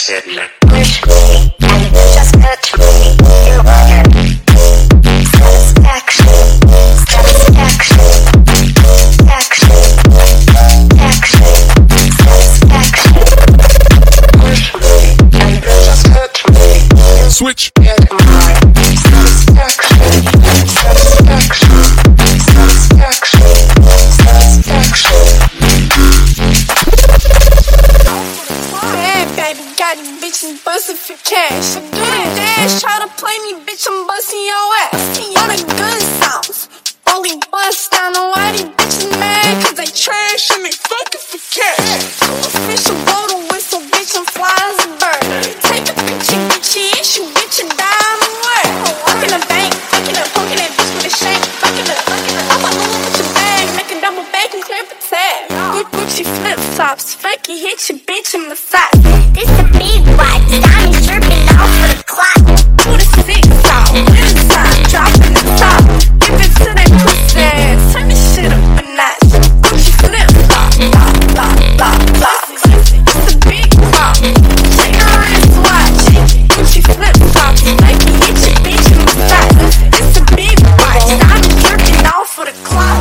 satisfaction. Push me and just touch me. You want satisfaction, satisfaction, action, action, satisfaction. Push me and just touch me. Switch. Get my satisfaction, satisfaction, satisfaction, satisfaction. Baby, got these bitches bustin' for cash. I'm doing dash, try to play me, bitch, I'm bustin' your ass. All the good songs, only bust down on why these bitches mad, cause they trash and they fucking for cash. Official blow the whistle, bitch, I'm fly as a bird. Take a picture, bitchy, issue, bitch, and diamond word. Walk in the bank, fucking up, poking that bitch with a shank, fucking up. I'm a little with your bag, make a double back and clear the tab. Gucci flip flops, fake it, hit your bitch in the side. This a big watch, diamonds dripping off of the clock. To the 6 out, inside, dropping the top. Give it to that pussy ass, turn this shit up a notch. Gucci flip flop, flop, flop, flop, flop. It's a big flop, check your wrist watch. Gucci flip flop, fake it, hit your bitch in the side. It's a big watch, diamonds dripping off of the clock.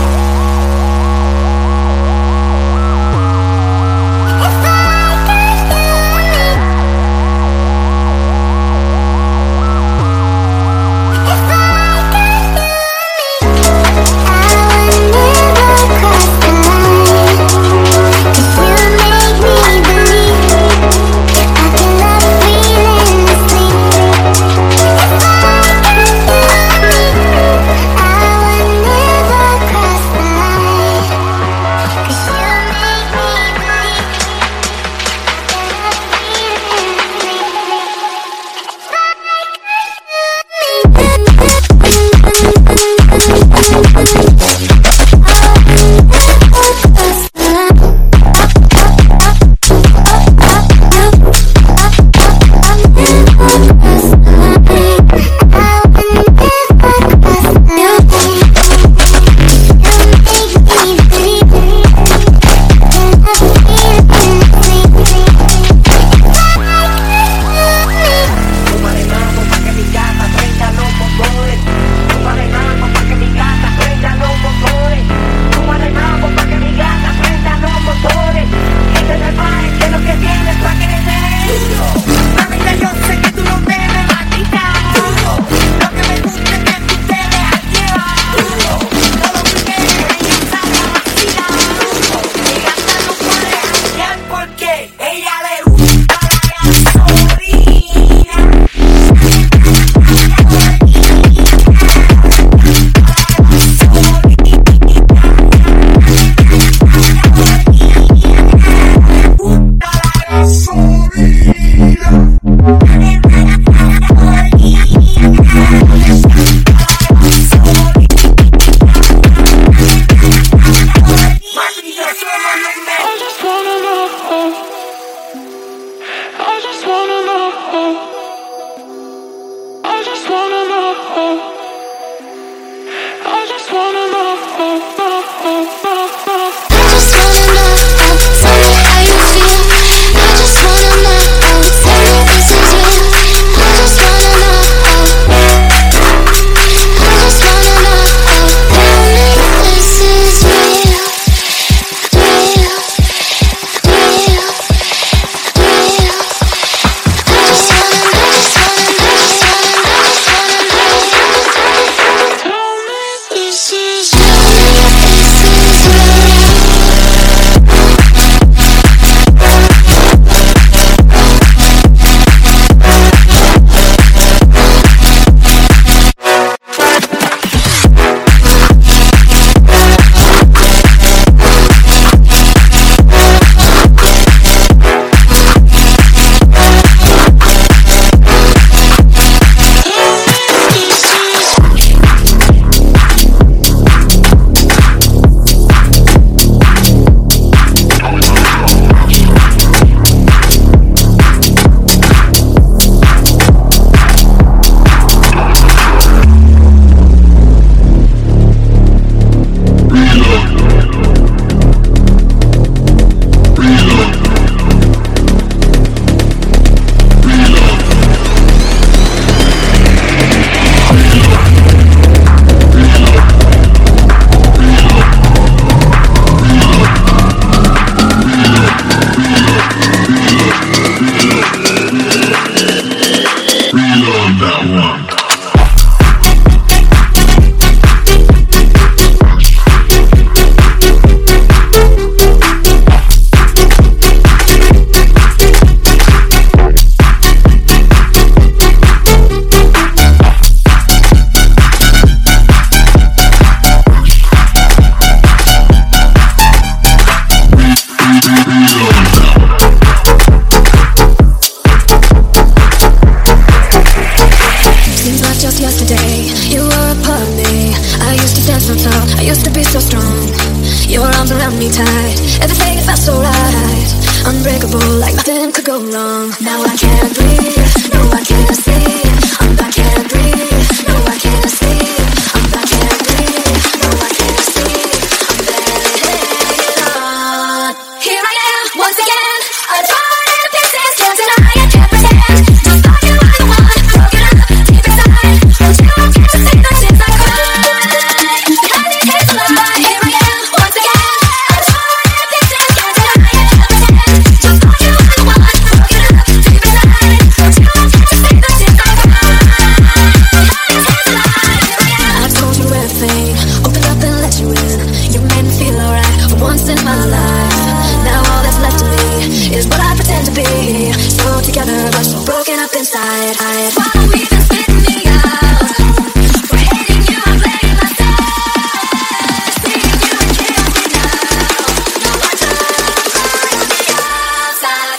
no thought I used to be so strong. Your arms around me tight, everything it felt so right. Unbreakable, like nothing could go wrong. Now I can't breathe, no I can't sleep. I can't breathe, no I can't sleep. I can't breathe, no I can't sleep. I'm begging on. Here I am, once again. I'm torn into pieces, can't deny it, can't pretend. Just thought you were the one, broken up deep inside. Don't you get to see the tears I cry? Behind these tears of mine, here I am, once again. I'm torn into pieces, can't deny it, can't pretend. Just thought you were the one, broken up deep inside. Don't you get to see the tears I cry? Behind these tears of mine, here I am. I've told you everything, opened up and let you in. You made me feel alright for once in my life. Now all that's left of me is what I pretend to be. So together but so broken up inside. While we've been spitting me out, for hating you I'm blaming myself. Seeing you it kills me now. Now I turn on the outside.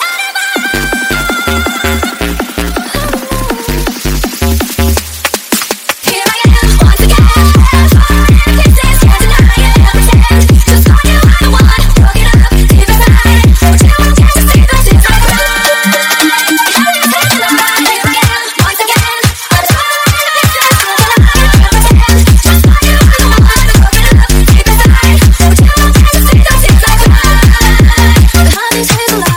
Here I am, once again. Torn into pieces, can't deny it, can't pretend. Just thought you were the one, broken up deep inside. Don't you get to see the tears I cry? Behind these tears of mine, here I am, once again. I'm torn into pieces, can't deny it, can't pretend. Just thought you were the one, broken up deep inside. Don't you get to see the tears I cry? Behind these tears of lies.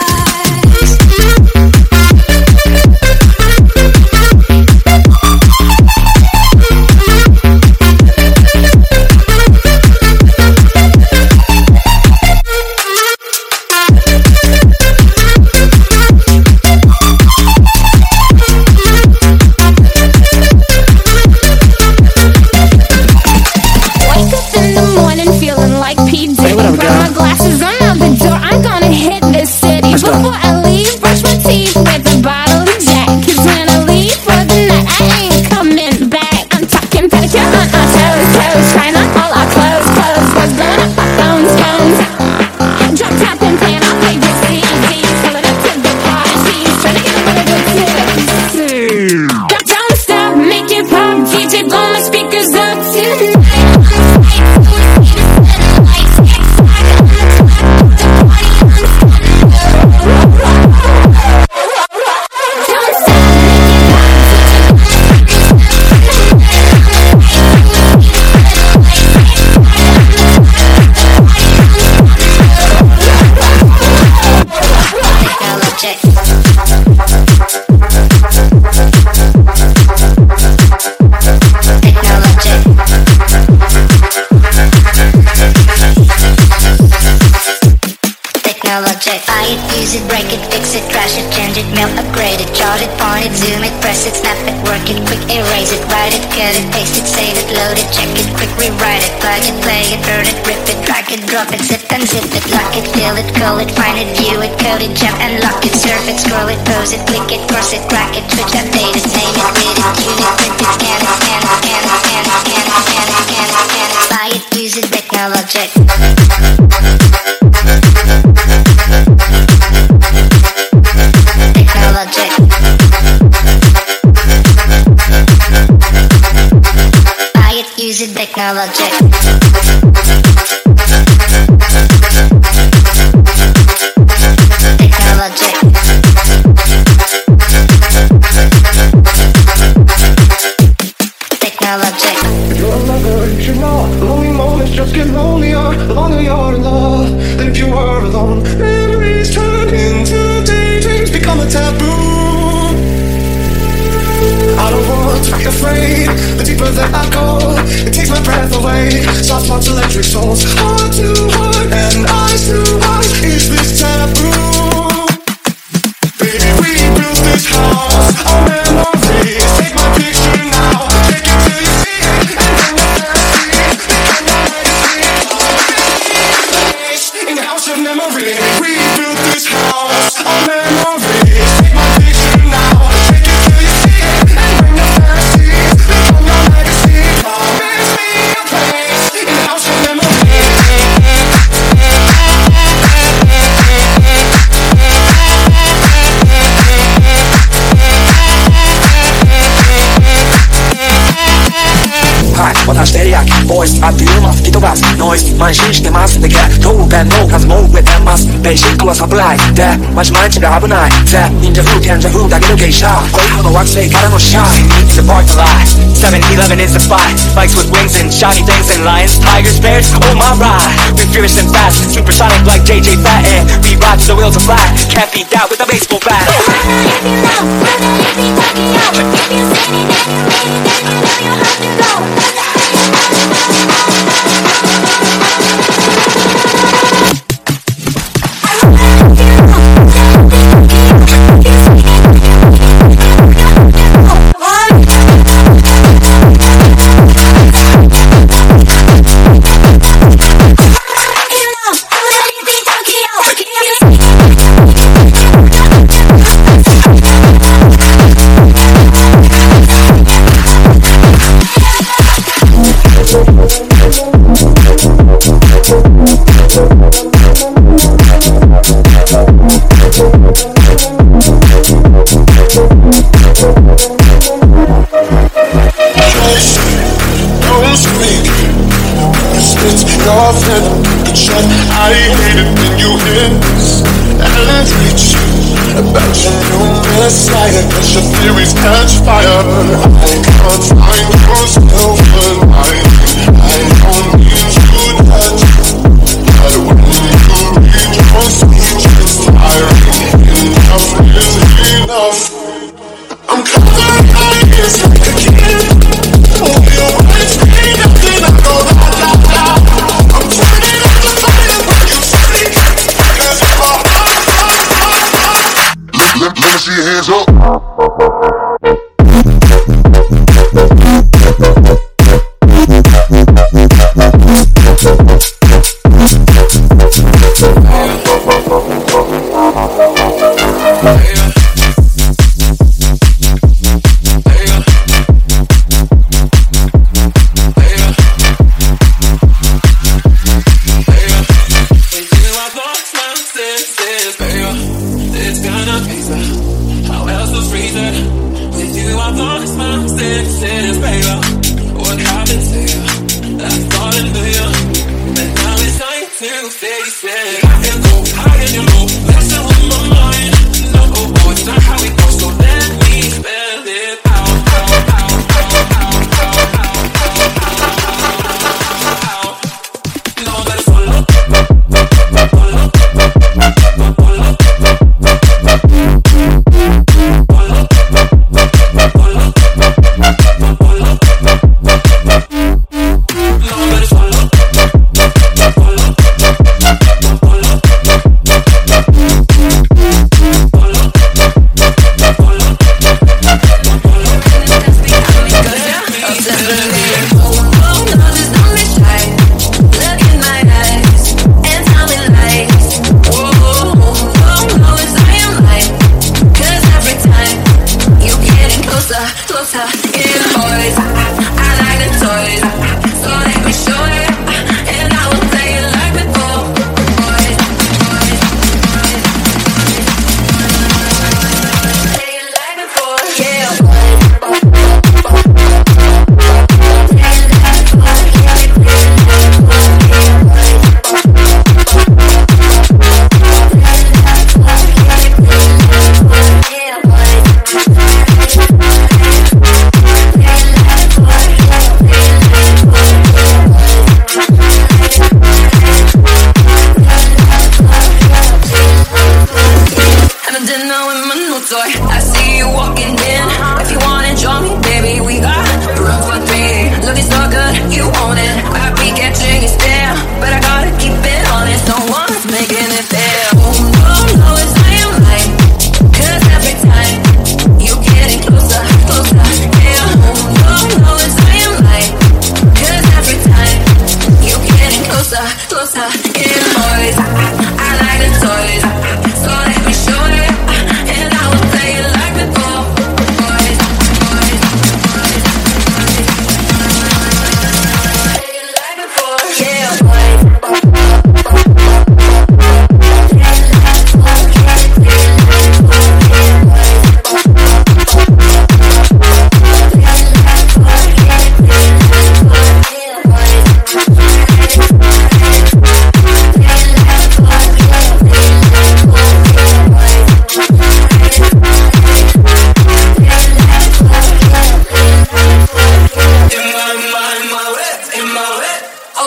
Wake up in the morning feeling like P. Diddy. what up, Grab girl? my glasses, I'm out the door. I'm gonna hit this city. Let's go. Before I leave, brush my teeth with a bottle of Jack. 'Cause when I leave for the night, I ain't coming back. I'm talking pedicure on our toes, toes. Trying on all our clothes, clothes. What's blowing up our phones, phones. Drop top and playing our favorite CDs. Pulling up to the parties, trying to get a little bit Girl, don't stop, make it pop. DJ, blow my speakers up tonight. Buy it, use it, break it, fix it, crash it, change it, mail, upgrade it, chart it, point it, zoom it, press it, snap it, work it, quick erase it, write it, cut it, paste it, save it, load it, check it, quick rewrite it, plug it, play it, burn it, rip it, drag it, drop it, zip and zip it, lock it, fill it, call it, find it, view it, code it, jump and lock it, surf it, scroll it, pose it, click it, cross it, crack it, switch, update it, name it, read it, tune it, print it, scan it, scan it, scan it, scan it, scan it, scan it, scan it, scan it, buy it, use it, Technologic. Technologic. Buy it, use it, Technologic. Technologic. Technologic. If you're a lover, you should know. Lonely moments just get lonelier. The longer you're in love than if you were alone. Memories turn into daydreams, become a taboo. I don't want to be afraid. The deeper that I go, it takes my breath away. Soft spots, electric souls, heart to heart and eyes to eyes. Is this taboo? Baby, we built this house on memories. Take my picture now, take it till you see it, and then you'll see it. Become my legacy. In the house of memory, we built this house on memories. Take my picture now, take it till you see it, and bring the fantasies. Become your legacy. Promise me a place in the house of memories. ボイスあっという間吹き飛ばすノイズ慢心してますでゲットーベンの数も増えてますベーシックはサプライでマジ毎日が危ないぜ忍者風賢者風だけの芸者こういうの惑星からのシャイ It's a park to lie 7-11 is the spot Bikes with wings and shiny things and lions tigers bears oh my ride we're furious and fast supersonic like JJ Fat we ride till the wheels are flat can't beat that with a baseball bat If you know, whether it be Tokyo, if you say it, then you mean it, then you know you have to go. I hate it when you hiss and preach about your new messiah, 'cause your theories catch fire. I can't find yourself alive. I don't need to touch, but when you read your speech, it's tiring. Enough is enough. I'm covering my ears like a kid. Oh, your words mean nothing. I go la la la. I'm turning up the fire when you speak, 'cause it's my heart. Let me see your hands up.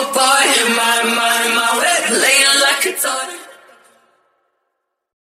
boy. My